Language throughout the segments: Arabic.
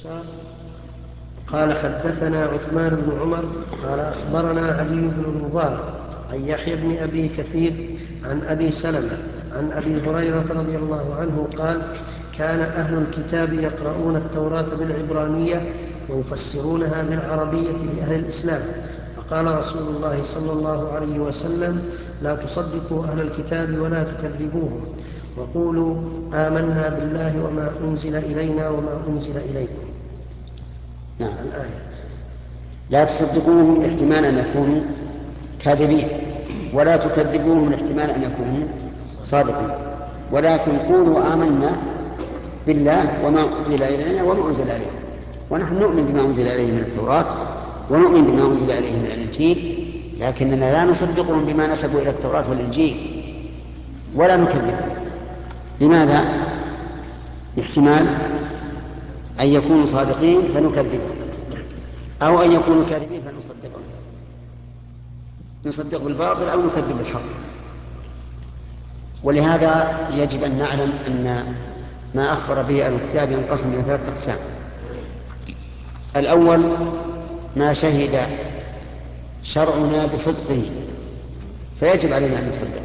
قال حدثنا عثمان بن عمر قال أخبرنا علي بن المبارك عن يحيى بن أبي كثير عن أبي سلمة عن أبي هريرة رضي الله عنه قال كان أهل الكتاب يقرؤون التوراة بالعبرانية ويفسرونها بالعربية لأهل الإسلام، فقال رسول الله صلى الله عليه وسلم لا تصدقوا أهل الكتاب ولا تكذبوهم وقولوا آمنا بالله وما أنزل إلينا وما أنزل إليكم. نعم. الآية لا تصدقوهم احتمال أن يكونوا كاذبين ولا تكذبوهم احتمال أن يكونوا صادقين، ولكن قولوا آمنا بالله وما أنزل إلينا وما أنزل عليهم، ونحن نؤمن بما أنزل إليه من التوراة ونؤمن بما أنزل إليه من الإنجيل، لكننا لا نصدقهم بما نسبوا إلى التوراة والإنجيل ولا نكذبهم. لماذا؟ احتمال أن يكونوا صادقين فنكذبهم، أو أن يكونوا كاذبين فنصدقهم، نصدق بالباطل أو نكذب بالحق. ولهذا يجب أن نعلم أن ما أخبر به الكتاب ينقسم إلى 3 أقسام. الأول ما شهد شرعنا بصدقه فيجب علينا أن نصدقه،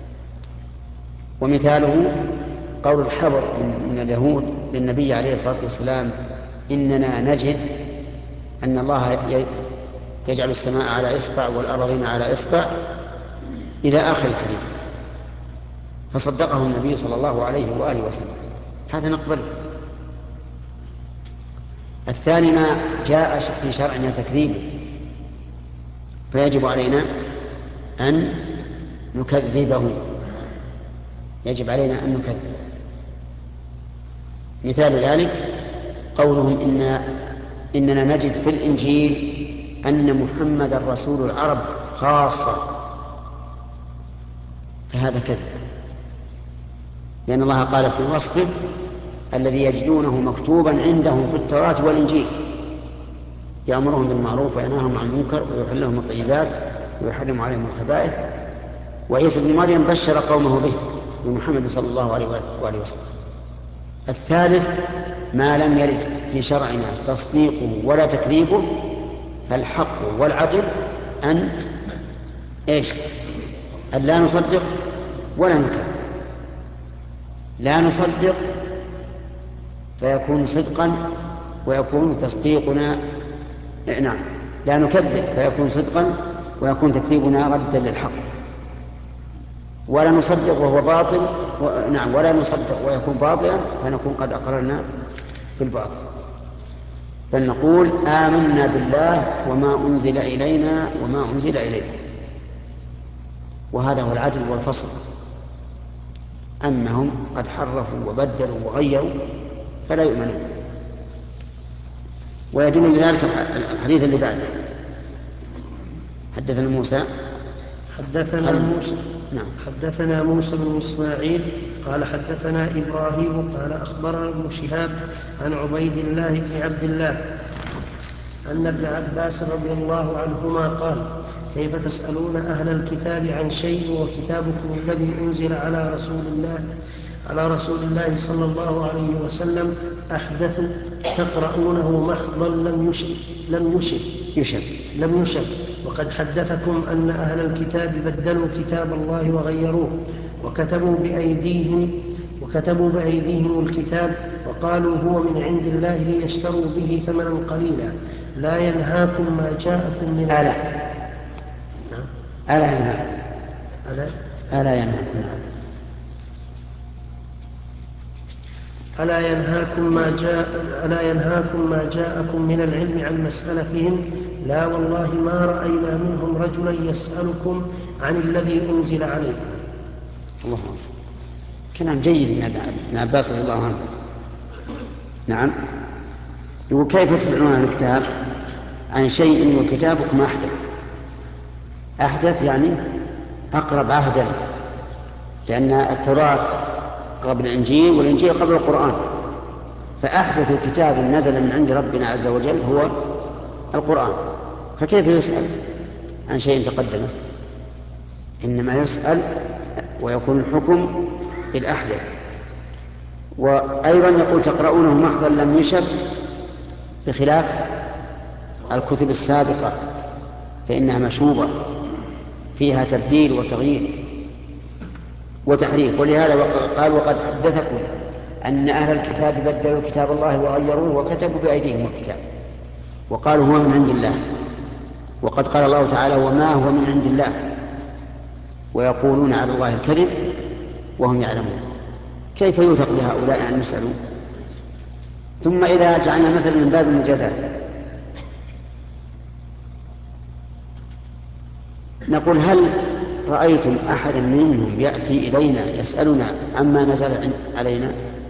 ومثاله قول الحبر من اليهود للنبي عليه الصلاة والسلام إننا نجد أن الله يجعل السماء على إصبع والأرضين على إصبع إلى آخر الحديث، فصدقه النبي صلى الله عليه وآله وسلم، هذا نقبله. الثاني ما جاء في شرعنا تكذيبه فيجب علينا أن نكذبه، يجب علينا أن نكذب. مثال ذلك قولهم إننا نجد في الإنجيل أن محمد رسول العرب خاصة، فهذا كذب، لأن الله قال في وصفه الذي يجدونه مكتوبا عندهم في التوراة والإنجيل يأمرهم بالمعروف وينهاهم عن المنكر ويحل لهم الطيبات ويحرم عليهم الخبائث. وعيسى بن مريم بشر قومه به بمحمد صلى الله عليه وآله وسلم. الثالث ما لم يرد في شرعنا تصديقه ولا تكذيبه، فالحق والعدل أن لا نصدق ولا نكذب. لا نصدق فيكون صدقا ويكون تصديقنا لا نكذب فيكون صدقا ويكون تكذيبنا ردا للحق، ولا نصدق وهو باطل ولا نصدق ويكون باطلا فنكون قد أقررنا بالباطل. بل نقول آمنا بالله وما أنزل إلينا وما أنزل إليكم، وهذا هو العدل والفصل. أما هم قد حرفوا وبدلوا وغيروا فلا يؤمنون. ويدل لذلك الحديث اللي بعده. حدثنا موسى حدثنا موسى بن إسماعيل قال حدثنا إبراهيم قال أخبرنا ابن شهاب عن عبيد الله بن عبد الله أن ابن عباس رضي الله عنهما قال كيف تسألون أهل الكتاب عن شيء وكتابكم الذي أنزل على رسول الله صلى الله عليه وسلم أحدث تقرؤونه محضا لم يشب وقد حدثكم أن أهل الكتاب بدلوا كتاب الله وغيروه وكتبوا بأيديهم الكتاب وقالوا هو من عند الله ليشتروا به ثمنا قليلا. لا ينهاكم ما جاءكم من ألا ينهاكم ما جاءكم من العلم عن مسألتهم. لا والله ما رأينا منهم رجلا يسألكم عن الذي أنزل عليكم. الله أكبر. كلام جيد من ابن عباس رضي الله عنه. نعم. يقول كيف تسألون عن الكتاب عن شيء وكتابكم أحدث يعني أقرب عهدا، لأن التوراة قبل الإنجيل والإنجيل قبل القرآن، فأحدث كتاب نزل من عند ربنا عز وجل هو القرآن، فكيف يسأل عن شيء تقدمه؟ إنما يسأل ويكون الحكم بالأحدث. وأيضا يقول تقرؤونه محضا لم يشب، بخلاف الكتب السابقة فإنها مشوبة فيها تبديل وتغيير وتحريف. ولهذا قال وقد حدثكم أن أهل الكتاب بدلوا كتاب الله وغيروه وكتبوا بأيديهم الكتاب وقالوا هو من عند الله، وقد قال الله تعالى وما هو من عند الله ويقولون على الله الكذب وهم يعلمون. كيف يوثق بهؤلاء أن يسألوا؟ ثم إذا جعلنا مثلا من باب المجازات نقول هل رأيتم أحدا منهم يأتي إلينا يسألنا عما نزل علينا؟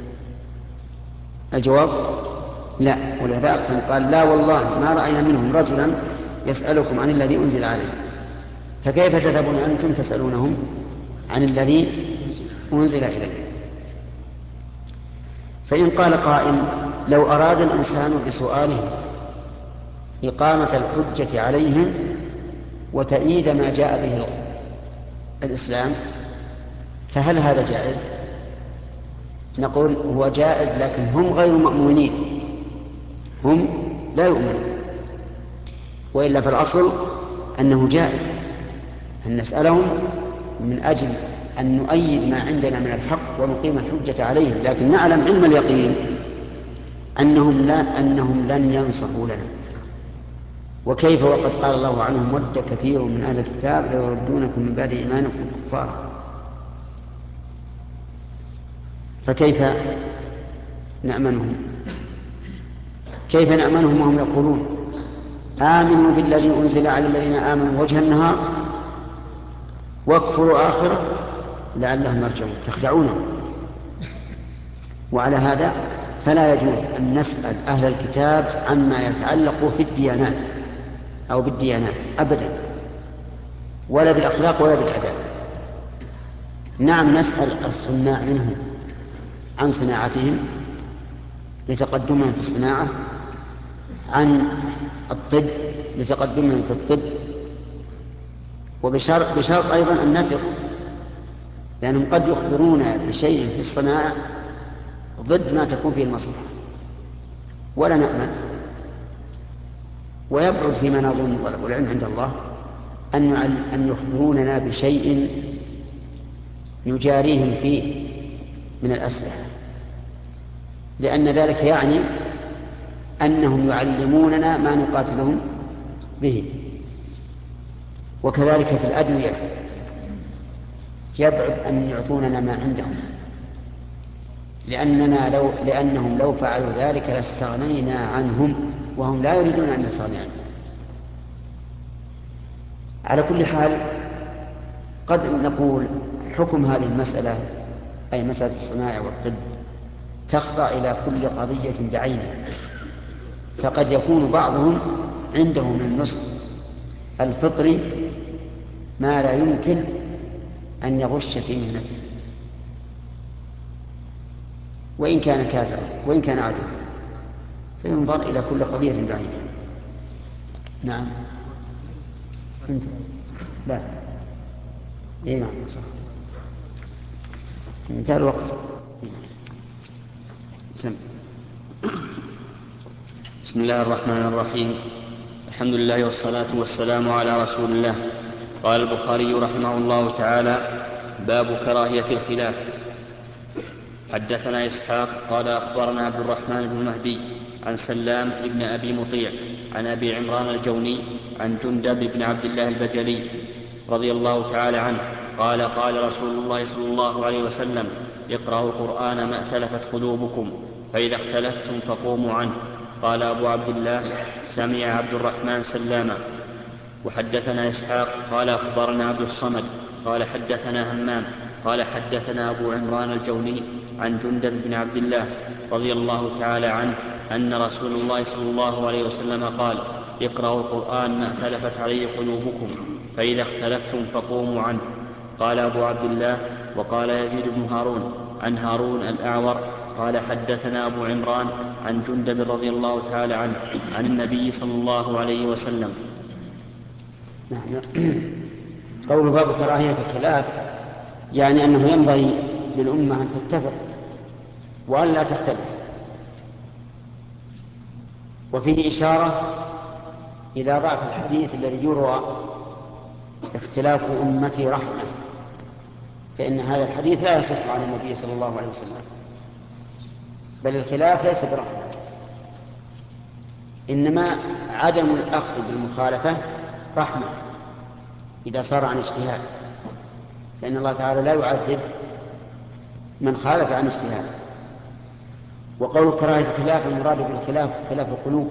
الجواب لا. ولهذا أقسم قال لا والله ما رأينا منهم رجلا يسألكم عن الذي أنزل عليه. فكيف تذهبون أنتم تسألونهم عن الذي أنزل إليه؟ فإن قال قائل لو أراد الإنسان بسؤالهم إقامة الحجة عليهم وتأييد ما جاء به الإسلام فهل هذا جائز؟ نقول هو جائز، لكن هم غير مؤمنين، هم لا يؤمنون، وإلا فالأصل أنه جائز أن نسألهم من أجل أن نؤيد ما عندنا من الحق ونقيم الحجة عليهم، لكن نعلم علم اليقين أنهم لن ينصحوا لنا. وكيف وقد قال الله عنهم ود كثير من أهل الكتاب ليردونكم من بعد إيمانكم كفارا. فكيف نأمنهم؟ كيف نأمنهم وهم يقولون آمنوا بالذي أنزل على الذين آمنوا وجه النهار واكفروا آخره لعلهم يرجعون؟ تخدعونهم. وعلى هذا فلا يجوز أن نسأل أهل الكتاب عما يتعلق في الديانات أو بالديانات أبدا، ولا بالأخلاق ولا بالآداب. نعم نسأل الصناع منهم عن صناعتهم لتقدمهم في الصناعة، عن الطب لتقدمهم في الطب، بشرط أيضا أن نثق، لأنهم قد يخبرون بشيء في الصناعة ضد ما تكون فيه المصلحة ولا نأمن. ويبعد فيما نظن والعلم عند الله أن يخبروننا بشيء نجاريهم فيه من الأسلحة، لأن ذلك يعني أنهم يعلموننا ما نقاتلهم به. وكذلك في الأدوية يبعد أن يعطوننا ما عندهم، لأنهم لو فعلوا ذلك لاستغنينا عنهم، وهم لا يريدون أن نستغني عنهم. على كل حال قد نقول حكم هذه المسألة أي مسألة الصناعة والطب تخضع إلى كل قضية بعينها، فقد يكون بعضهم عنده من النصح الفطري ما لا يمكن أن يغش في مهنته وإن كان كافرا وإن كان عدوا، فينظر إلى كل قضية بعينها. نعم أنت لا إيه نعم صح انتهى الوقت. بسم الله الرحمن الرحيم. الحمد لله والصلاة والسلام على رسول الله. قال البخاري رحمه الله تعالى: باب كراهية الخلاف. حدثنا إسحاق قال أخبرنا عبد الرحمن بن مهدي عن سلام بن أبي مطيع عن أبي عمران الجوني عن جندب بن عبد الله البجلي رضي الله تعالى عنه قال: قال رسول الله صلى الله عليه وسلم: اقرأوا القرآن ما ائتلفت قلوبكم، فإذا اختلفتم فقوموا عنه. قال أبو عبد الله: سمع عبد الرحمن سلاما. وحدثنا إسحاق قال أخبرنا عبد الصمد قال حدثنا همام قال حدثنا أبو عمران الجوني عن جندب بن عبد الله رضي الله تعالى عنه أن رسول الله صلى الله عليه وسلم قال: اقرأوا القرآن ما ائتلفت عليه قلوبكم، فإذا اختلفتم فقوموا عنه. قال أبو عبد الله: وقال يزيد بن هارون عن هارون الأعور قال حدثنا أبو عمران عن جندب رضي الله تعالى عنه عن النبي صلى الله عليه وسلم. قول باب كراهية الخلاف يعني أنه ينبغي للأمة أن تتفق وأن لا تختلف، وفيه إشارة إلى ضعف الحديث الذي يروى اختلاف أمتي رحمة، فإن هذا الحديث لا يصح عن النبي صلى الله عليه وسلم، بل الخلاف ليس برحمة، إنما عدم الأخذ بالمخالفة رحمة إذا صار عن اجتهاد، فإن الله تعالى لا يعذب من خالف عن اجتهاد. وقول كراهة الخلاف المراد بالخلاف خلاف القلوب،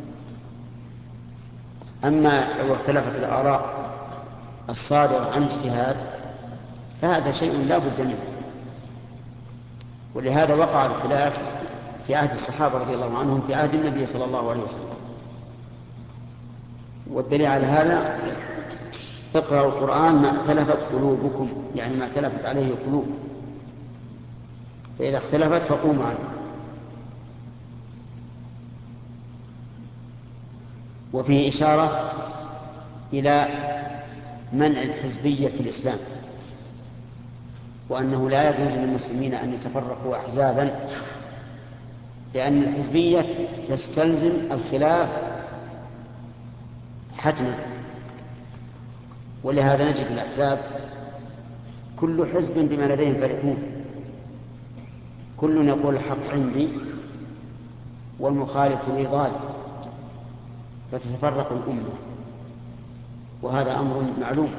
أما لو اختلفت الآراء الصادرة عن اجتهاد فهذا شيء لا بد منه. ولهذا وقع الخلاف في عهد الصحابة رضي الله عنهم في عهد النبي صلى الله عليه وسلم. والدليل على هذا اقرأوا القرآن ما اختلفت قلوبكم، يعني ما اختلفت عليه القلوب، فإذا اختلفت فقوموا عنه. وفيه إشارة إلى منع الحزبية في الإسلام، وأنه لا يجوز للمسلمين أن يتفرقوا أحزابا، لأن الحزبية تستلزم الخلاف حتما. ولهذا نجد الأحزاب كل حزب بما لديهم فرحون، كل يقول الحق عندي والمخالف لي ضال، فتتفرق الأمة، وهذا أمر معلوم،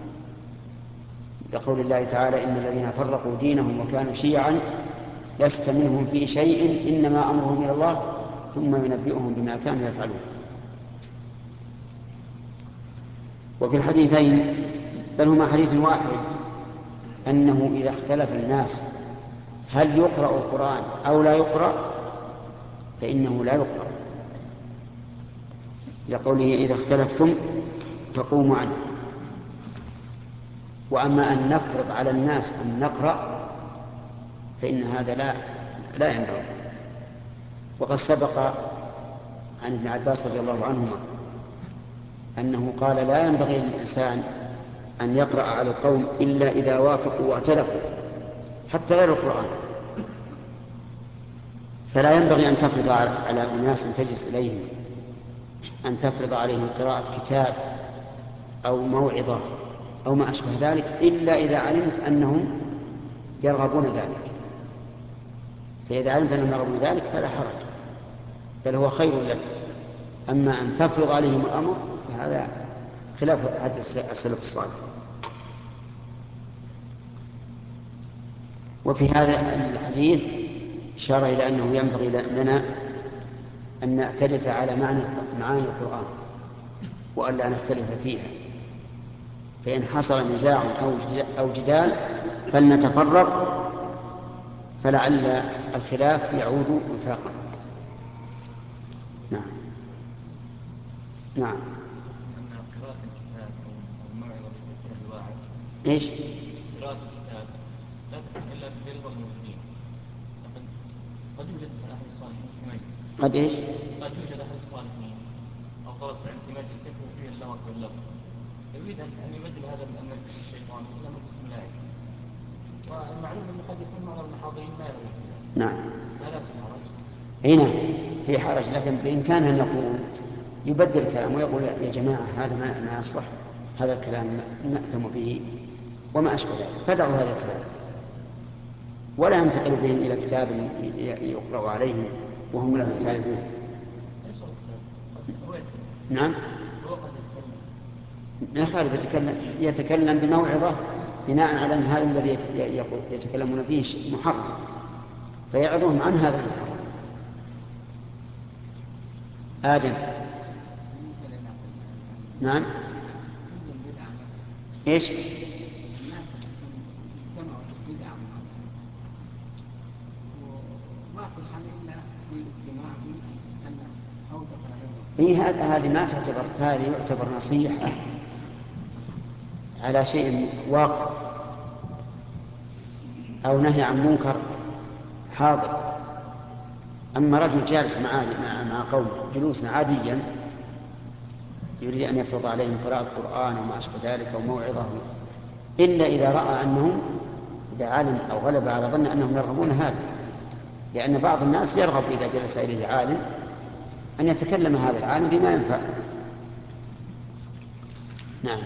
لقول الله تعالى إن الذين فرقوا دينهم وكانوا شيعا لست منهم في شيء إنما أمرهم إلى الله ثم ينبئهم بما كانوا يفعلون. وفي الحديثين بل هما حديث واحد أنه إذا اختلف الناس هل يقرأ القرآن أو لا يقرأ فإنه لا يقرأ، لقوله إذا اختلفتم فقوموا عنه. وأما أن نفرض على الناس أن نقرأ فإن هذا لا ينبغي. وقد سبق عن ابن عباس رضي الله عنهما أنه قال لا ينبغي للإنسان أن يقرأ على القوم إلا إذا وافقوا واتلفوا، حتى غير القرآن. فلا ينبغي أن تفرض على أناس تجلس إليهم أن تفرض عليهم قراءة كتاب أو موعظة أو ما أشبه ذلك إلا إذا علمت أنهم يرغبون ذلك. فإذا علمت أنهم يرغبون ذلك فلا حرج، بل هو خير لك. أما أن تفرض عليهم الأمر فهذا خلاف هدي السلف الصالح. وفي هذا الحديث إشارة إلى أنه ينبغي لنا أن نأتلف على معاني القرآن وأن لا نختلف فيها، فإن حصل نزاع أو جدال فلنتفرق، فلعل الخلاف يعود وفاقا. نعم. نعم. قراءة الكتاب أو الموعظة بالذكر الواعظ. إيش؟ قراءة الكتاب لا تكون إلا برضا الموجودين. قد يوجد أهل الصالحين في مجلس. قد إيش؟ قد يوجد أهل الصالحين أو طلب العلم في مجلس يكون فيه اللغط واللغط، يريد أن يبدل هذا المجلس الشيطان إلى مجلس الملائكة، والمعلوم أنه قد يكون معظم الحاضرين لا يريد. نعم. فلا في حرج. هنا في حرج، لكن بإمكانه أن يقول يبدل الكلام ويقول يا جماعة هذا ما يصلح، هذا الكلام نأتم به وما أشبه ذلك، فدعوا هذا الكلام ولا ينتقل بهم إلى كتاب يقرأ عليهم وهم له كارهون. نعم. ما خالف يتكلم بموعظة بناء على أن هذا الذي يتكلمون فيه محرم، فيعظهم عن هذا المحرم. آدم. نعم. إيش؟ هذه ما تعتبر، هذه يعتبر نصيحة على شيء واقع أو نهي عن منكر حاضر. أما رجل جالس مع قوم جلوسا عاديا يريد أن يفرض عليهم قراءة قرآن وما أشبه ذلك أو موعظة، إلا إذا رأى أنهم إذا علم أو غلب على ظن أنهم يرغبون هذا، لأن بعض الناس يرغب إذا جلس إليه عالم أن يتكلم هذا العالم بما ينفع. نعم.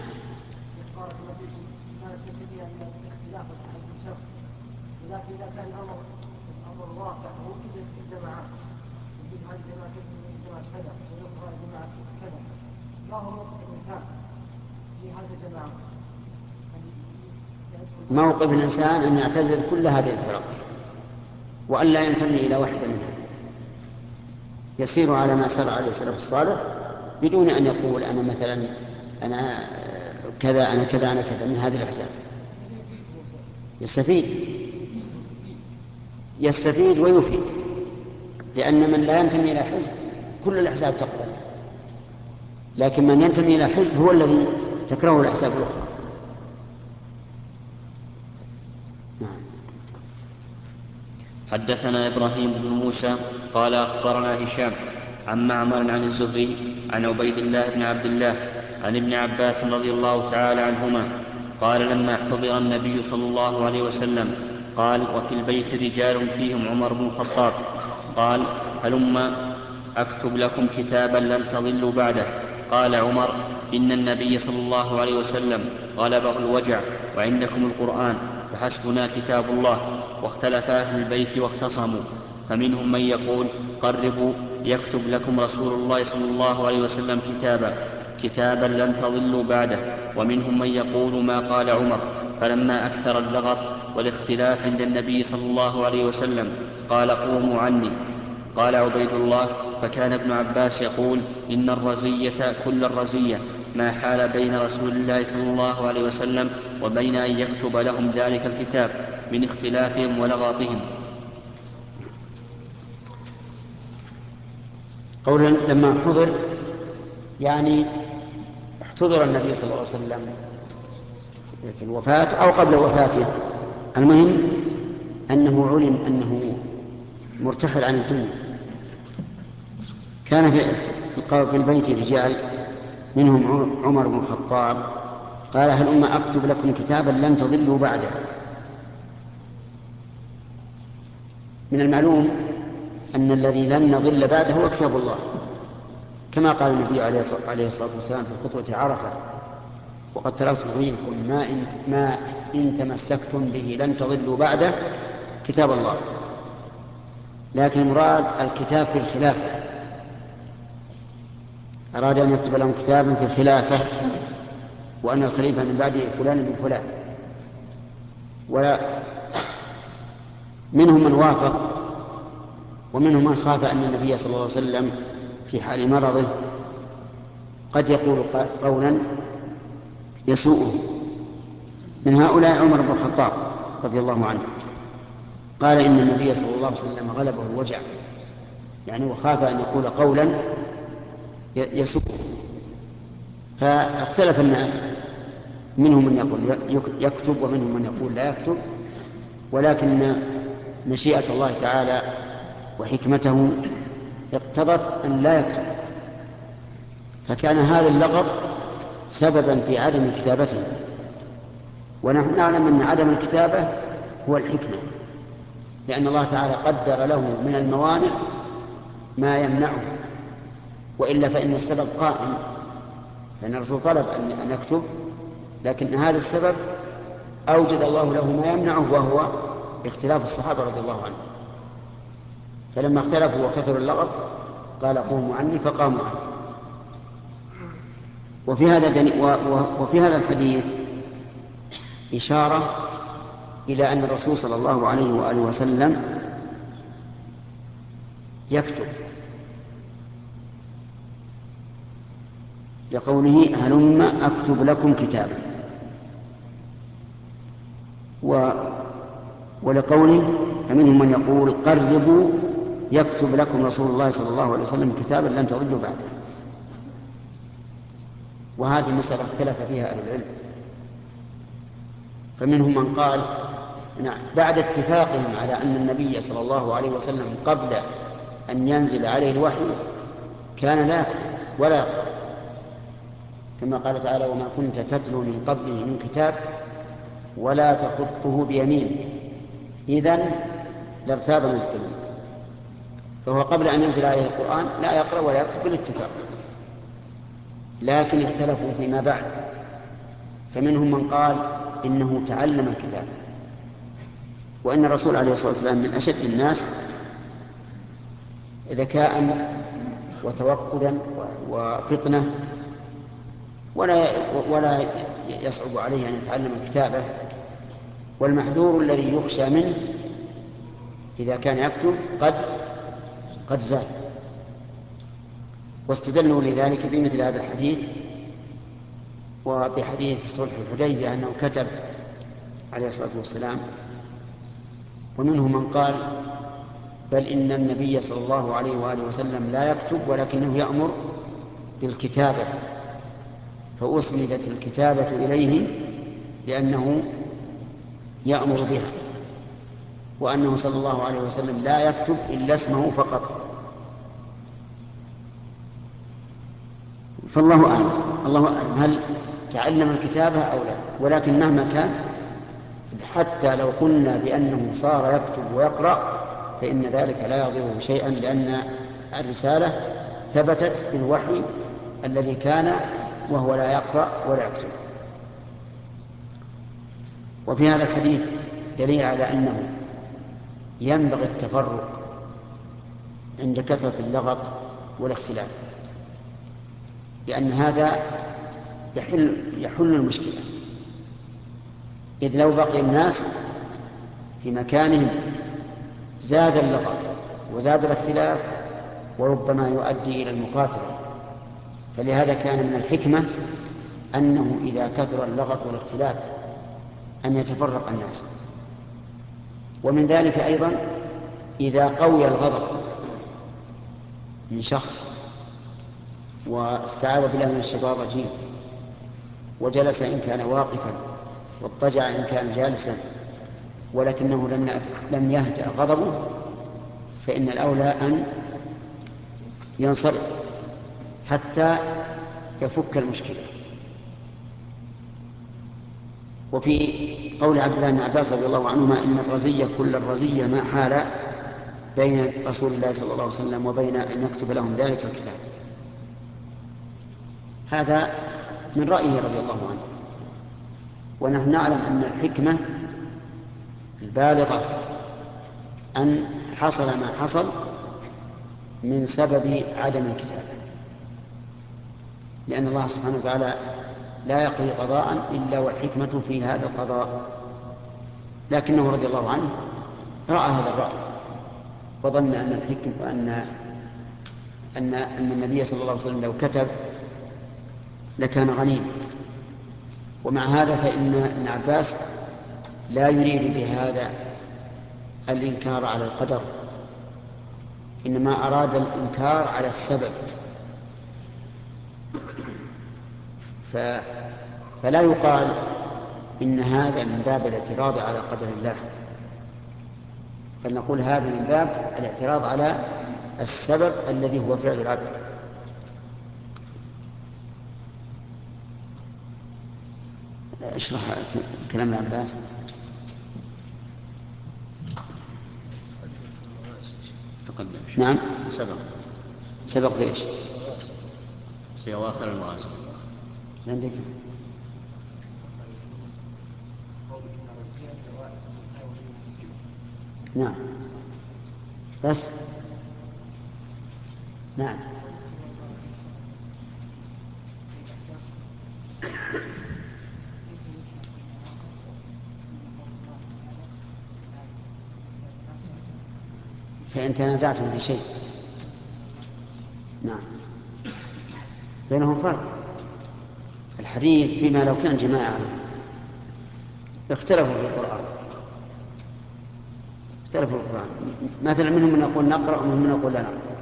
ولكن إذا كان الأمر واقع ووجد الجماعات يجب عن جماعة كذا ويقرأ جماعة كذا، ما هو موقف الإنسان في هذه الجماعة؟ موقف الإنسان أن يعتزل كل هذه الفرق وأن لا ينتمي إلى واحدة منها، يسير على ما سار عليه السلف الصالح بدون أن يقول أنا مثلا أنا كذا أنا كذا أنا كذا من هذه الأحزاب. يستفيد ويفيد، لأن من لا ينتمي إلى حزب كل الأحزاب تقبل، لكن من ينتمي إلى حزب هو الذي تكرهه الأحزاب الأخرى. حدثنا إبراهيم بن موسى قال أخبرنا هشام عن معمر عن الزهري عن عبيد الله بن عبد الله عن ابن عباس رضي الله تعالى عنهما قال لما حضر النبي صلى الله عليه وسلم قال وفي البيت رجال فيهم عمر بن الخطاب قال هلم أكتب لكم كتابا لن تضلوا بعده. قال عمر إن النبي صلى الله عليه وسلم غلبه الوجع وعندكم القرآن فحسبنا كتاب الله. واختلف أهل البيت واختصموا، فمنهم من يقول قربوا يكتب لكم رسول الله صلى الله عليه وسلم كتابا لن تضلوا بعده، ومنهم من يقول ما قال عمر. فلما أكثر اللغط والاختلاف عند النبي صلى الله عليه وسلم قال قوموا عني. قال عبيد الله فكان ابن عباس يقول إن الرزية كل الرزية ما حال بين رسول الله صلى الله عليه وسلم وبين أن يكتب لهم ذلك الكتاب من اختلافهم ولغاطهم. قولا لما حضر يعني احتضر النبي صلى الله عليه وسلم في الوفاة أو قبل وفاته، المهم أنه علم أنه مرتحل عن الدنيا. كان في البيت رجال منهم عمر بن الخطاب قال هل أكتب لكم كتابا لن تضلوا بعده. من المعلوم أن الذي لن نضل بعده هو كتاب الله، كما قال النبي عليه الصلاة والسلام في خطبة عرفة وقد تركت فيكم ما إن تمسكتم به لن تضلوا بعده كتاب الله. لكن المراد الكتاب في الخلافة، أراد أن يكتب لهم كتابا في الخلافة وأن الخليفة من بعد فلان بن فلان. ومنهم من وافق ومنهم من خاف أن النبي صلى الله عليه وسلم في حال مرضه قد يقول قولا يسوءه. من هؤلاء عمر بن الخطاب رضي الله عنه قال إن النبي صلى الله عليه وسلم غلبه الوجع، يعني وخاف أن يقول قولا يسوءه. فاختلف الناس، منهم من يقول يكتب ومنهم من يقول لا يكتب، ولكن مشيئة الله تعالى وحكمته اقتضت أن لا يكتب، فكان هذا اللغط سببا في عدم كتابته. ونحن نعلم أن عدم الكتابة هو الحكمة، لأن الله تعالى قدر له من الموانع ما يمنعه، وإلا فإن السبب قائم، فإن الرسول طلب أن يكتب، لكن هذا السبب أوجد الله له ما يمنعه وهو اختلاف الصحابة رضي الله عنهم. فلما اختلفوا وكثروا اللغط قال قوموا عني فقاموا عني. وفي هذا الحديث إشارة إلى أن الرسول صلى الله عليه وآله وسلم يكتب، لقوله هلم أكتب لكم كتابا، ولقوله فمنهم من يقول قربوا يكتب لكم رسول الله صلى الله عليه وسلم كتابا لن تضلوا بعده. وهذه مسألة اختلف فيها أهل العلم، فمنهم من قال نعم بعد اتفاقهم على أن النبي صلى الله عليه وسلم قبل أن ينزل عليه الوحي كان لا يكتب ولا يقرأ، كما قال تعالى وما كنت تتلو من قبله من كتاب ولا تخطه بيمينه إذن لارتاب المبطلون. فهو قبل أن ينزل عليه القرآن لا يقرأ ولا يكتب بالاتفاق، لكن اختلفوا فيما بعد، فمنهم من قال إنه تعلم الكتاب، وأن الرسول عليه الصلاة والسلام من أشد الناس ذكاء وتوقدا وفطنة، ولا يصعب عليه أن يتعلم الكتابة، والمحذور الذي يخشى منه إذا كان يكتب قد زال. واستدلوا لذلك بمثل هذا الحديث وبحديث صلح الحديبية أنه كتب عليه الصلاة والسلام. ومنهم من قال بل إن النبي صلى الله عليه وآله وسلم لا يكتب ولكنه يأمر بالكتابة، فأسندت الكتابة إليه لأنه يأمر بها، وأنه صلى الله عليه وسلم لا يكتب إلا اسمه فقط. فالله أعلم، الله أعلم هل تعلم الكتابة أو لا. ولكن مهما كان، حتى لو قلنا بأنه صار يكتب ويقرأ فإن ذلك لا يضره شيئا، لأن الرسالة ثبتت بالوحي الذي كان وهو لا يقرأ ولا يكتب. وفي هذا الحديث دليل على أنه ينبغي التفرق عند كثرة اللغط والاختلاف، لأن هذا يحل المشكلة. إذ لو بقي الناس في مكانهم زاد اللغط وزاد الاختلاف وربما يؤدي إلى المقاتلة. فلهذا كان من الحكمة أنه إذا كثر اللغط والاختلاف أن يتفرق الناس. ومن ذلك أيضا إذا قوي الغضب من شخص واستعاذ بالله من الشيطان الرجيم وجلس إن كان واقفا واضطجع إن كان جالسا ولكنه لم يهدأ غضبه، فإن الأولى أن ينصرف حتى يفك المشكلة. وفي قول عبد الله بن عباس رضي الله عنهما إن الرزية كل الرزية ما حال بين رسول الله صلى الله عليه وسلم وبين أن يكتب لهم ذلك الكتاب. هذا من رأيه رضي الله عنه. ونحن نعلم أن الحكمة البالغة أن حصل ما حصل من سبب عدم الكتابة، لأن الله سبحانه وتعالى لا يقضي قضاء إلا والحكمة في هذا القضاء. لكنه رضي الله عنه رأى هذا الرأي وظن أن الحكم أن النبي صلى الله عليه وسلم لو كتب لكان غنيما. ومع هذا فإن ابن عباس لا يريد بهذا الإنكار على القدر، إنما أراد الإنكار على السبب. فلا يقال إن هذا من باب الاعتراض على قدر الله، بل نقول هذا من باب الاعتراض على السبب الذي هو فعل العبد. اشرح كلام ابن عباس. تقدم. نعم سبق في ايش؟ في أواخر المواسم. عندك نعم بس نعم فإن تنازعتم في شيء نعم بينهم فرق. الحديث فيما لو كان جماعة اختلفوا في القرآن، مثلا منهم من يقول نقرأ ومنهم من يقول لا نقرأ،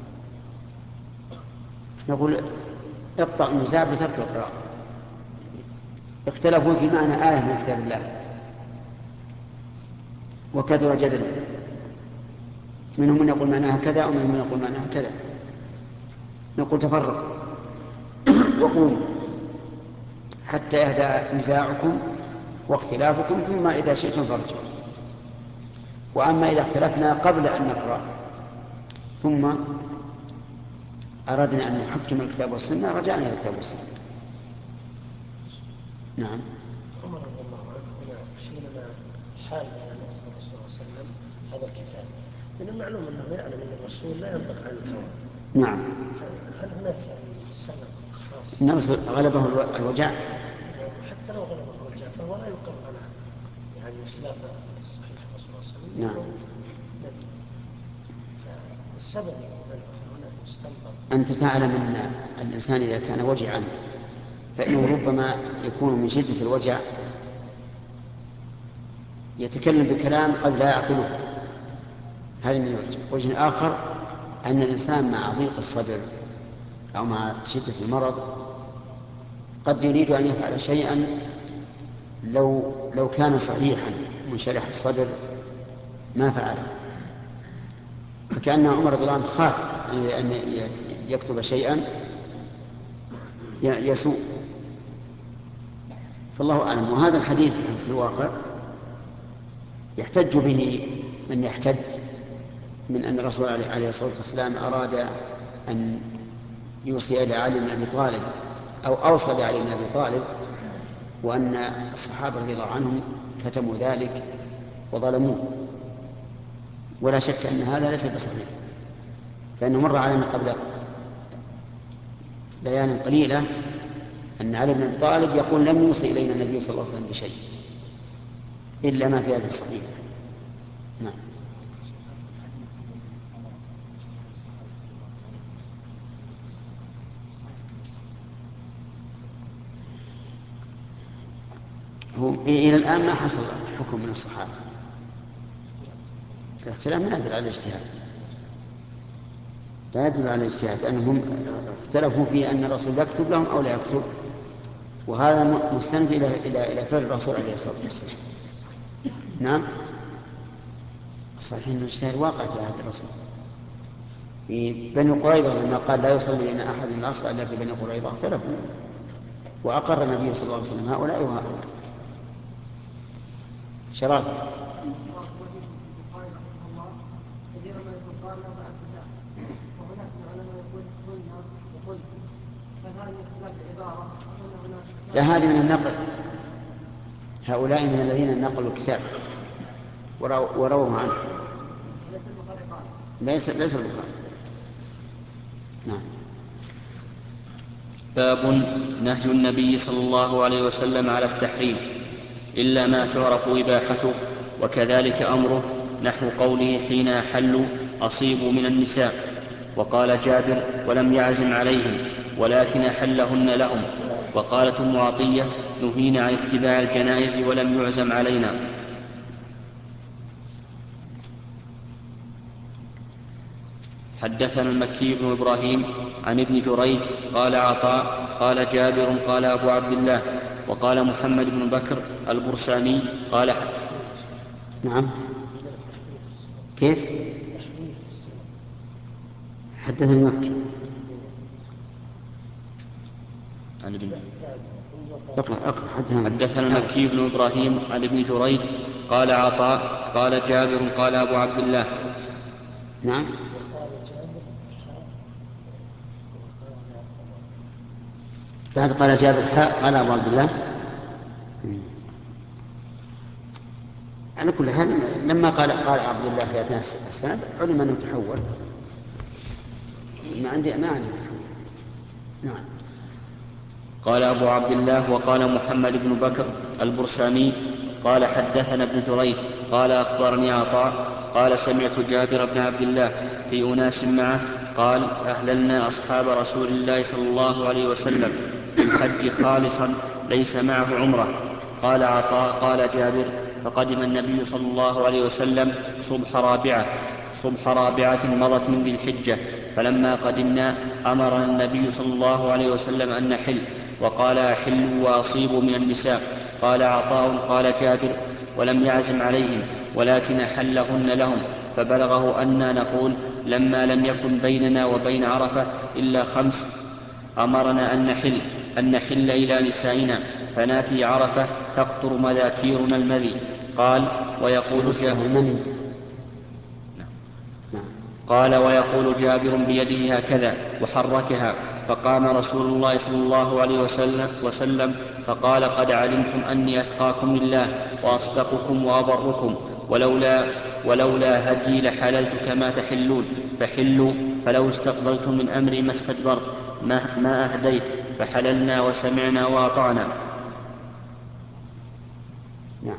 نقول اقطع النزاع بترك القراءة. اختلفوا في معنى آية من كتاب الله وكثر جدلا، منهم من يقول معناها كذا ومنهم من يقول معناها كذا. نقول تفرق وقولوا حتى يهدأ نزاعكم واختلافكم، ثم إذا شئتم فارجعوا. وأما إذا اختلفنا قبل أن نقرأ ثم أردنا أن نحكم الكتاب والسنة رجعنا إلى الكتاب والسنة. نعم. عمر رضي الله عنه هنا حينما حال على نفس الرسول صلى الله عليه وسلم هذا الكتاب، من المعلوم أنه يعلم أن الرسول لا ينطق عن الهوى. نعم. هل هناك سبب خاص؟ النبي غلبه الوجع. حتى لو غلبه الوجع فهو لا يقر على يعني خلاف الصحيح الرسول صلى الله عليه وسلم. نعم. فالسبب هنا مستنبط. أنت تعلم أن الإنسان إذا كان وجعا فإنه ربما يكون من شدة الوجع يتكلم بكلام قد لا يعقله. هذا من وجه آخر أن الإنسان مع ضيق الصدر أو مع شدة المرض قد يريد أن يفعل شيئا لو كان صحيحا منشرح الصدر ما فعله، فكأن عمر رضي الله عنه خاف أن يكتب شيئا يسوء، فالله أعلم. وهذا الحديث في الواقع يحتج به من يحتج من أن الرسول عليه الصلاة والسلام أراد أن يوصي إلى علي بن أبي طالب أو أوصى لعلي بن أبي طالب، وأن الصحابة رضي الله عنهم كتموا ذلك وظلموه، ولا شك أن هذا ليس بصحيح، فإنه مر علينا قبل ليال قليلة أن علي بن أبي طالب يقول لم يوصي إلينا النبي صلى الله عليه وسلم بشيء إلا ما في هذا الصحيح. نعم. هو إلى الآن ما حصل حكم من الصحابة. الاختلاف ما يدل على الاجتهاد، لا يدل على الاجتهاد، لأنهم اختلفوا في أن الرسول يكتب لهم أو لا يكتب، وهذا مستند إلى فعل الرسول عليه الصلاة والسلام. نعم. صحيح أن الاجتهاد واقع في عهد الرسول. في بني قريظة لما قال لا يصلي لنا أحد العصر إلا في بني قريظة اختلفوا، وأقر النبي صلى الله عليه وسلم هؤلاء وهؤلاء. شرافة. لا، هذه من النقل، هؤلاء من الذين نقلوا الكتاب ورووا عنه، ليس البخاري. نعم. باب نهي النبي صلى الله عليه وسلم على التحريم إلا ما تعرف إباحته، وكذلك أمره نحو قوله حين أحلوا أصيبوا من النساء، وقال جابر ولم يعزم عليهم ولكن أحلهن لهم. وقالت أم عطية نهينا عن اتباع الجنائز ولم يعزم علينا. حدثنا المكي بن إبراهيم عن ابن جريج قال عطاء قال جابر قال أبو عبد الله وقال محمد بن بكر البرساني قال نعم. كيف؟ حدثنا المكي حدثنا المكي بن إبراهيم عن ابن جريج قال عطاء قال جابر قال أبو عبد الله. نعم. بعد قال جابر قال أبو عبد الله. على كل حال لما قال عبد الله في أثناء السند علم أنه تحول، ما عندي تحول. نعم. قال أبو عبد الله وقال محمد بن بكر البرساني قال حدثنا ابن جريج قال أخبرني عطاء قال سمعت جابر بن عبد الله في أناس معه قال أهللنا أصحاب رسول الله صلى الله عليه وسلم في الحج خالصا ليس معه عمره. قال عطاء قال جابر فقدم النبي صلى الله عليه وسلم صبح رابعة مضت من ذي الحجة، فلما قدمنا أمرنا النبي صلى الله عليه وسلم أن نحل، وقال أحلوا وأصيبوا من النساء. قال عطاء قال جابر ولم يعزم عليهم ولكن أحلهن لهم، فبلغه أنا نقول لما لم يكن بيننا وبين عرفة إلا 5 أمرنا أن نحل إلى نسائنا فناتي عرفة تقطر مذاكيرنا المذي. قال ويقول قال: ويقول جابر بيده هكذا وحركها. فقام رسول الله صلى الله عليه وسلم فقال: قد علمتم أني أتقاكم لله وأصدقكم وأبركم، ولولا هدي لحللت كما تحلون، فحلوا. فلو استقبلتم من أمري ما استدبرت ما أهديت، فحللنا وسمعنا وأطعنا. نعم.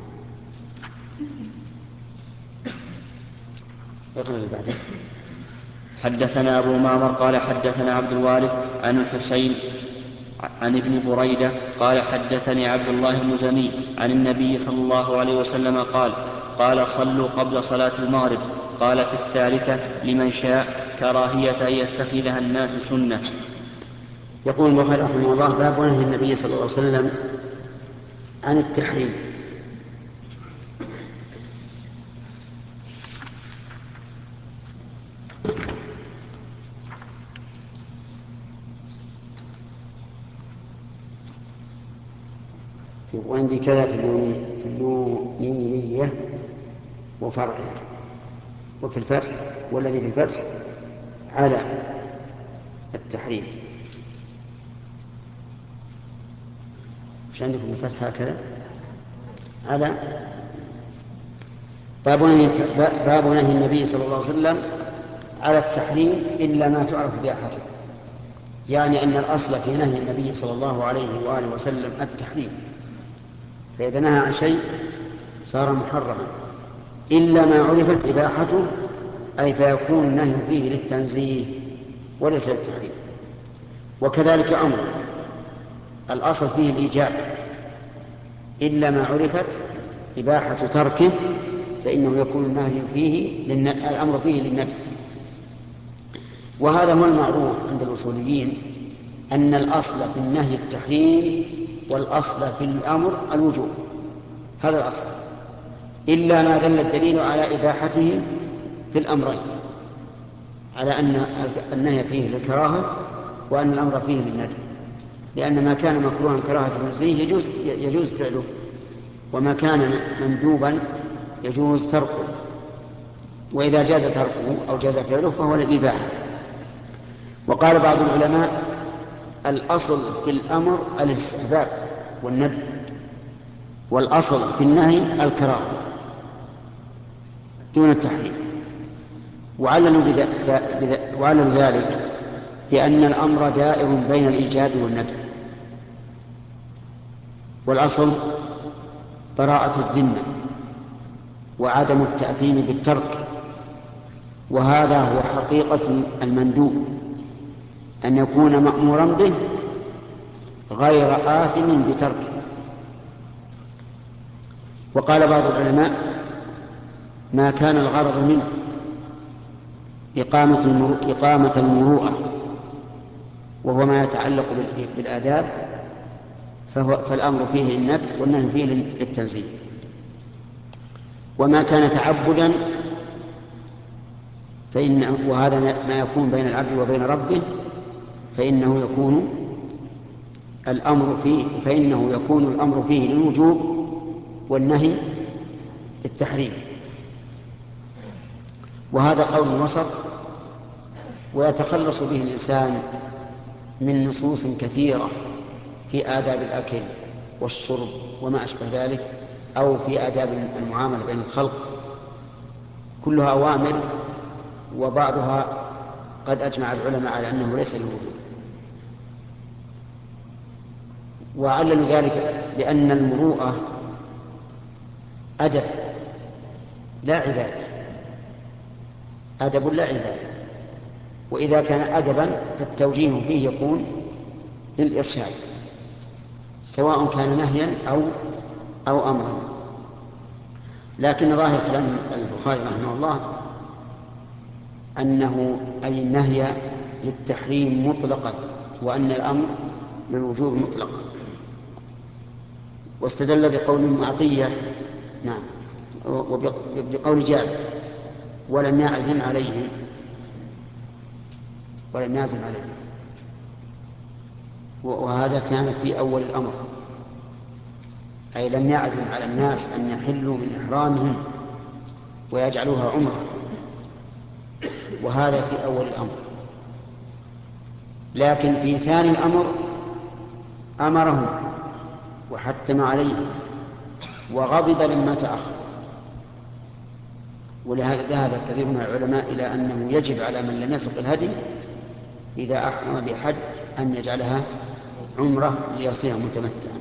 اقرأ اللي بعده. حدثنا أبو معمر قال حدثنا عبد الوارث عن الحسين عن ابن بريدة قال حدثني عبد الله المزني عن النبي صلى الله عليه وسلم قال: صلوا قبل صلاة المغرب. قال في الثالثة: لمن شاء، كراهية أن يتخذها الناس سنة. يقول البخاري رحمه الله: باب نهي النبي صلى الله عليه وسلم عن التحريم. وعندي كذا في النونية وفرعها، وفي الفتح، والذي في الفتح على التحريم. مش عندكم الفتح هكذا على. باب نهي النبي صلى الله عليه وسلم على التحريم إلا ما تعرف بأحده، يعني أن الأصل في نهي النبي صلى الله عليه وآله وسلم التحريم، فإذا نهى عن شيء صار محرما إلا ما عرفت إباحته، أي فيكون النهي فيه للتنزيه وليس للتحريم. وكذلك أمر الأصل فيه الإيجاب إلا ما عرفت إباحة تركه، فإنه يكون الأمر فيه للندب. وهذا هو المعروف عند الأصوليين، أن الأصل في النهي التحريم والأصل في الأمر الوجوب، هذا الأصل، إلا ما دل الدليل على إباحته في الأمرين، على أن النهي فيه للكراهة وأن الأمر فيه للندب، لأن ما كان مكروها كراهة التنزيه يجوز فعله، وما كان مندوبا يجوز تركه، وإذا جاز تركه أو جاز فعله فهو للإباحة. وقال بعض العلماء: الأصل في الأمر الاستحباب والندب، والأصل في النهي الكراهة دون التحريم. وعللوا ذلك بأن الأمر دائر بين الإيجاب والندب، والأصل براءة الذمة وعدم التأثيم بالترك، وهذا هو حقيقة المندوب، أن يكون مأمورا به غير آثم بتركه. وقال بعض العلماء: ما كان الغرض منه إقامة المروءة، وهو ما يتعلق بالآداب، فالأمر فيه للندب والنهي فيه للتنزيه. وما كان تعبدا وهذا ما يكون بين العبد وبين ربه، فإنه يكون الأمر فيه للوجوب والنهي للتحريم. وهذا قول وسط، ويتخلص به الإنسان من نصوص كثيرة في آداب الأكل والشرب وما أشبه ذلك، أو في آداب المعاملة بين الخلق، كلها أوامر، وبعضها قد أجمع العلماء على أنه ليس للوجوب. وعللوا ذلك بأن المروءة أدب لا عبادة، أدب لا عبادة، وإذا كان أدبا فالتوجيه فيه يكون للإرشاد، سواء كان نهيا أو أمرا. لكن ظاهر كلام البخاري رحمه الله أنه أي النهي للتحريم مطلقا، وأن الأمر للوجوب مطلقا. واستدل بقول معطية، نعم، وبقول جابر: ولم يعزم عليه، وهذا كان في أول الأمر، أي لم يعزم على الناس أن يحلوا من إحرامهم ويجعلوها عمرة، وهذا في أول الأمر. لكن في ثاني الأمر أمرهم وحتم عليهم وغضب لما تأخر. ولهذا ذهب كثير من العلماء إلى أنه يجب على من لم يسق الهدي إذا أحرم بحج أن يجعلها عمرة ليصير متمتعا.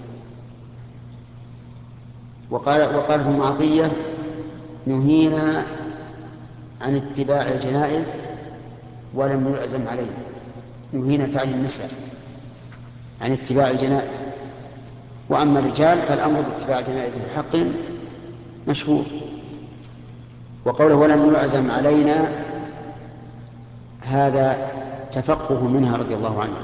وقالت أم عطية: نهينا عن اتباع الجنائز ولم يعزم علينا. نهينا تعني النساء عن اتباع الجنائز، وأما الرجال فالأمر باتباع الجنائز بحق مشهور. وقوله ولم يعزم علينا هذا تفقه منها رضي الله عنها،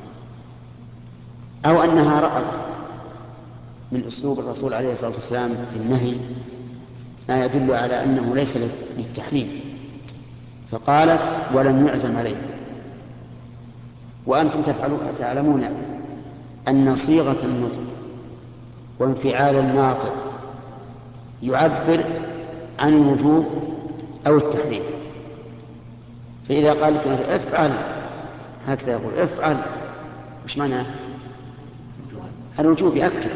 أو أنها رأت من أسلوب الرسول عليه الصلاة والسلام في النهي ما يدل على أنه ليس للتحريم، فقالت ولم يعزم علينا. وأنتم تعلمون أن صيغة النطق وانفعال الناطق يعبر عن الوجوب أو التحريم. فإذا قال لك افعل، هكذا يقول افعل، وش معناه؟ الوجوب يأكد،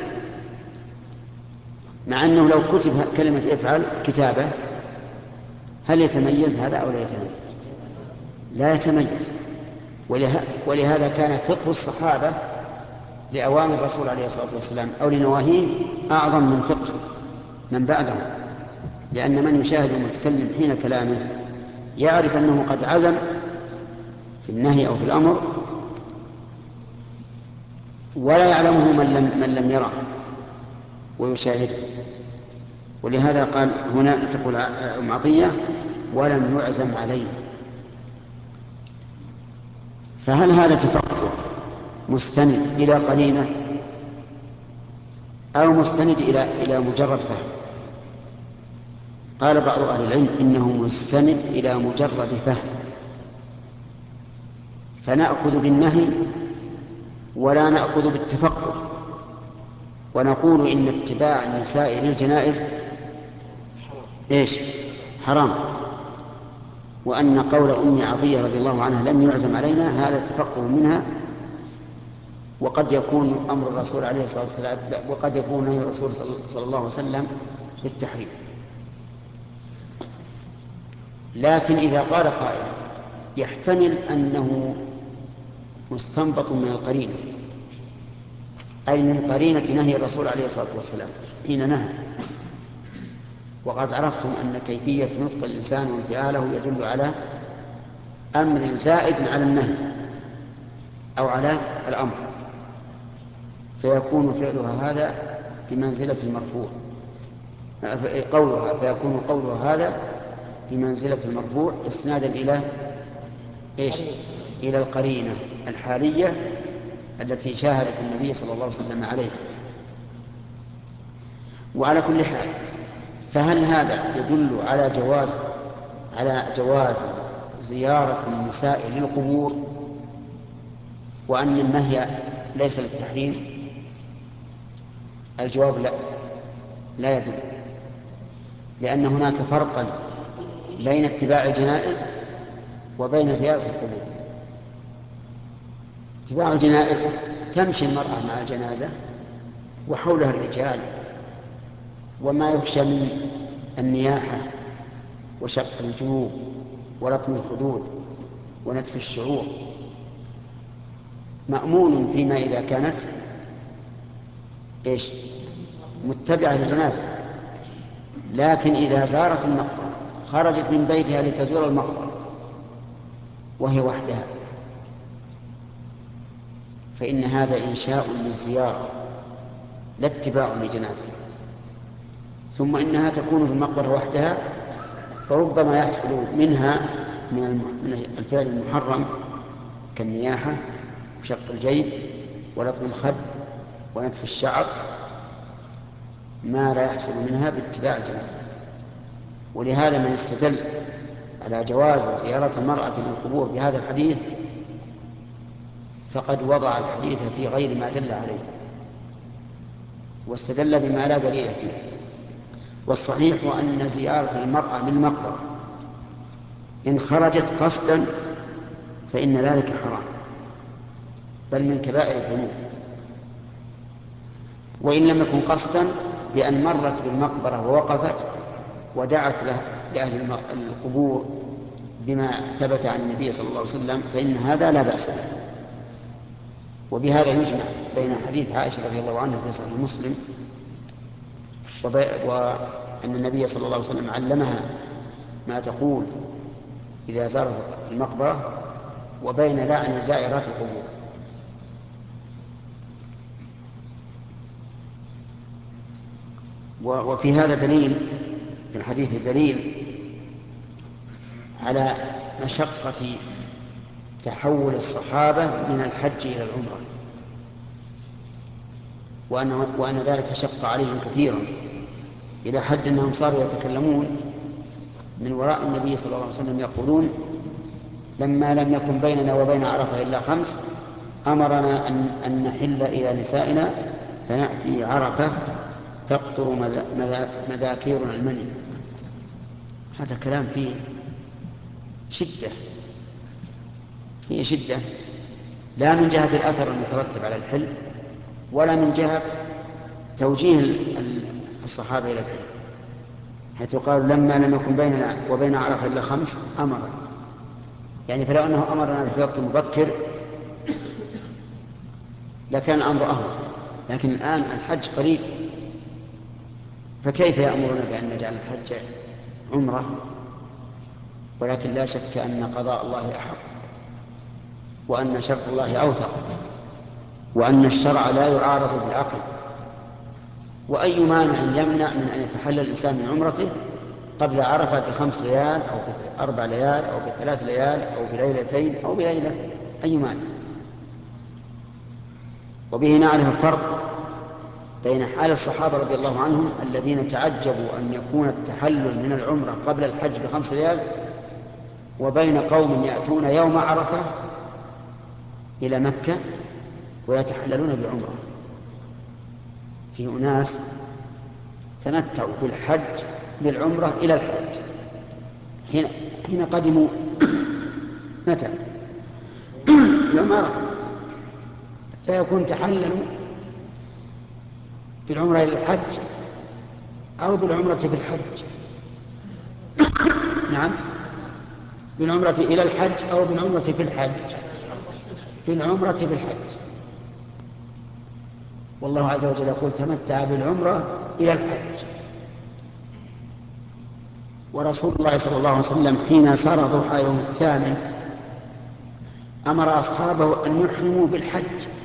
مع أنه لو كتب كلمة افعل كتابة هل يتميز هذا أو لا يتميز؟ لا يتميز. ولهذا كان فقه الصحابة لأوامر الرسول عليه الصلاة والسلام أو لنواهيه أعظم من فقه من بعدهم، لأن من يشاهد المتكلم حين كلامه يعرف أنه قد عزم في النهي أو في الأمر، ولا يعلمه من لم يره ويشاهده. ولهذا قال هنا تقول أم عطية ولم يعزم علينا. فهل هذا تفقه مستند إلى قرينة أو مستند إلى مجرد فهم؟ قال بعض أهل العلم إنه مستند إلى مجرد فهم، فنأخذ بالنهي ولا نأخذ بالتفقه، ونقول إن اتباع النساء للجنائز حرام، وأن قول أم عطية رضي الله عنها لم يعزم علينا هذا تفقه منها، وقد يكون أمر الرسول عليه الصلاة والسلام وقد يكون نهي الرسول صلى الله عليه وسلم بالتحريم. لكن إذا قال قائل يحتمل أنه مستنبط من القرينة، أي من قرينة نهي الرسول عليه الصلاة والسلام حين نهى، وقد عرفتم أن كيفية نطق الإنسان وانفعاله يدل على أمر زائد على النهي أو على الأمر، فيكون فعلها هذا بمنزلة المرفوع، فيكون قولها هذا بمنزلة المرفوع استنادا إلى إلى القرينة الحالية التي شاهدت النبي صلى الله عليه وسلم عليها. وعلى كل حال، فهل هذا يدل على جواز زيارة النساء للقبور وأن النهي ليس للتحريم؟ الجواب لا يدل، لأن هناك فرقا بين اتباع الجنائز وبين زيارة القبور. اتباع الجنائز تمشي المرأة مع الجنازة وحولها الرجال، وما يخشى من النياحة وشق الجيوب ولطم الخدود ونتف الشعور مأمون فيما إذا كانت متبعة للجنازة. لكن إذا زارت المقبرة خرجت من بيتها لتزور المقبرة وهي وحدها فإن هذا إنشاء للزيارة لا اتباع لجنازة. ثم إنها تكون في المقبرة وحدها، فربما يحصل منها من الفعل المحرم كالنياحة وشق الجيب ولطم الخد ونتف الشعر ما لا يحصل منها باتباع الجنازة. ولهذا من استدل على جواز زيارة المرأة للقبور بهذا الحديث فقد وضع الحديث في غير ما دل عليه واستدل بما لا دليل فيه. والصحيح أن زيارة المرأة للمقبرة إن خرجت قصدا فإن ذلك حرام، بل من كبائر الذنوب. وإن لم يكن قصدا بأن مرت بالمقبرة ووقفت ودعت لأهل القبور بما ثبت عن النبي صلى الله عليه وسلم فإن هذا لا بأس به. وبهذا يجمع بين حديث عائشة رضي الله عنها في صحيح مسلم وأن النبي صلى الله عليه وسلم علمها ما تقول إذا زارت المقبرة، وبين لعن زائرات القبور. وفي هذا دليل، في الحديث دليل على مشقة تحول الصحابة من الحج إلى العمرة، وأن ذلك شق عليهم كثيرا، إلى حد أنهم صاروا يتكلمون من وراء النبي صلى الله عليه وسلم يقولون: لما لم يكن بيننا وبين عرفة إلا 5 أمرنا أن نحل إلى نسائنا فنأتي عرفة تقطر مذاكيرنا المني. هذا كلام فيه شدة، لا من جهة الأثر المترتب على الحل ولا من جهة توجيه الصحابة إلى الحل، حيث قالوا: لما لم يكن بيننا وبين عرفة إلا 5 أمر، يعني فلو أنه أمرنا في وقت مبكر لكان الأمر أهون، لكن الآن الحج قريب، فكيف يأمرنا بأن نجعل الحج عمرة؟ ولكن لا شك أن قضاء الله أحق، وأن شرط الله أوثق، وأن الشرع لا يعارض بالعقل. وأي مانع يمنع من أن يتحلل الإنسان من عمرته قبل عرفة ب5 ليال أو ب4 ليال أو ب3 ليال أو بليلتين أو بليلة؟ أي مانع؟ وبه نعرف الفرق بين حال الصحابة رضي الله عنهم الذين تعجبوا أن يكون التحلل من العمرة قبل الحج ب5 ليال، وبين قوم يأتون يوم عرفة إلى مكة ويتحللون بعمرة. في أناس تمتعوا بالعمرة إلى الحج حين قدموا متى؟ يوم عرفة، فيكون تحللوا بالعمرة إلى الحج أو بالعمرة في الحج. نعم، بالعمرة إلى الحج أو بالعمرة في الحج، بالعمرة في الحج. والله عز وجل يقول: تمتع بالعمرة إلى الحج. ورسول الله صلى الله عليه وسلم حين صار ضحى يوم 8 أمر أصحابه أن يحرموا بالحج،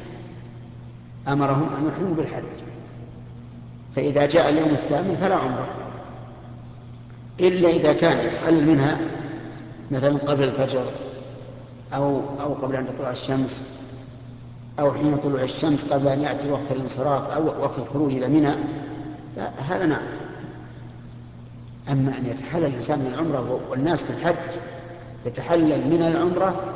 أمرهم أن يحرموا بالحج، فإذا جاء اليوم 8 فلا عمرة، إلا إذا كان يتحلل منها مثلا قبل الفجر أو قبل أن تطلع الشمس، أو حين طلوع الشمس قبل أن يأتي وقت الانصراف أو وقت الخروج إلى منى، فهذا نعم. أما أن يتحلل الإنسان من العمرة والناس في الحج يتحلل من العمرة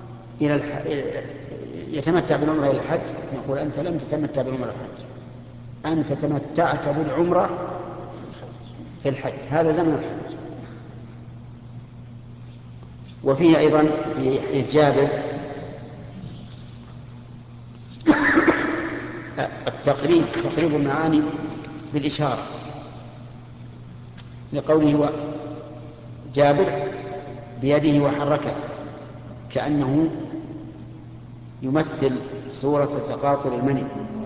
يتمتع بالعمرة إلى الحج، نقول: أنت لم تتمتع بالعمرة إلى الحج، أنت تمتعت بالعمرة في الحج، هذا زمن الحج. وفيه أيضا في حديث جابر تقريب المعاني بالإشارة، لقوله جابر بيده وحركه كأنه يمثل صورة تقاطر المني.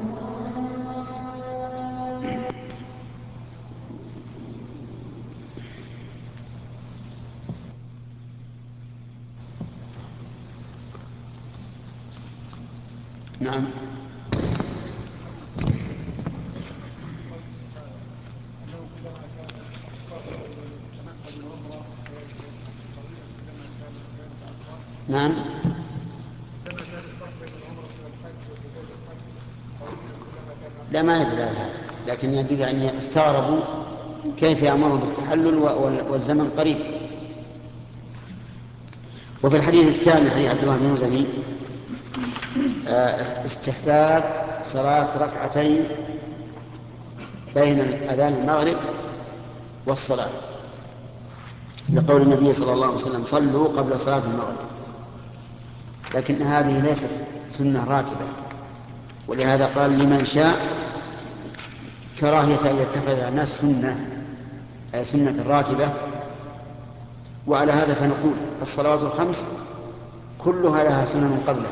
نعم. نعم. لا، ما يدل على هذا، لكن يدل أن استغربوا كيف يأمرون بالتحلل والزمن قريب. وفي الحديث الثاني حديث عبد الله بن مزني استحباب صلاة ركعتين بين أذان المغرب والصلاة، لقول النبي صلى الله عليه وسلم صلوا قبل صلاة المغرب، لكن هذه ليست سنة راتبة، ولهذا قال لمن شاء كراهية أن يتخذ الناس سنة راتبة. وعلى هذا فنقول الصلوات الخمس كلها لها سنن قبلها،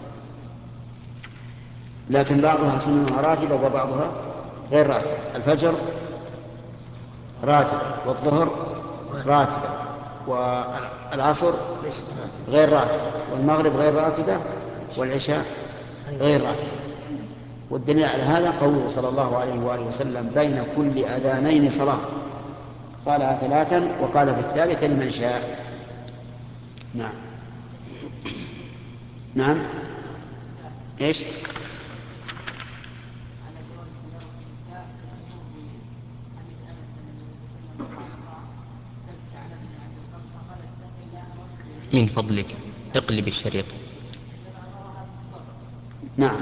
لكن بعضها سننها راتبة وبعضها غير راتبة. الفجر راتبة، والظهر راتبة، والعصر غير راتبة، والمغرب غير راتبة، والعشاء غير راتبة. والدليل على هذا قوله صلى الله عليه وآله وسلم بين كل أذانين صلاة، قالها 3 وقال في الثالثة لمن شاء. نعم. نعم. ايش؟ من فضلك اقلب الشريط. نعم.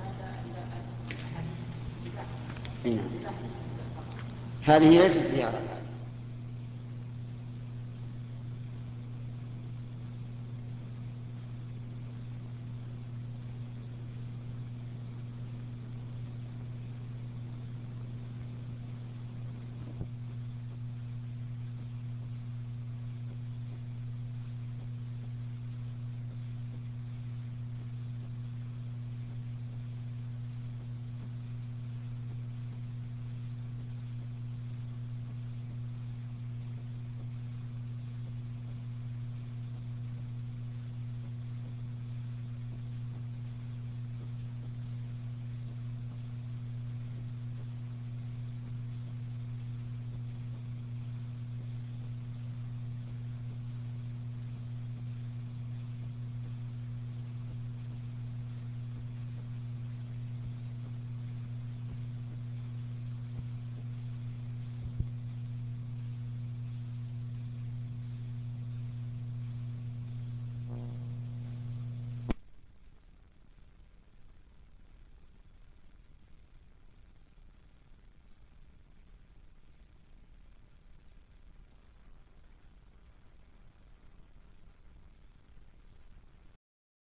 هذه ليست زيارة.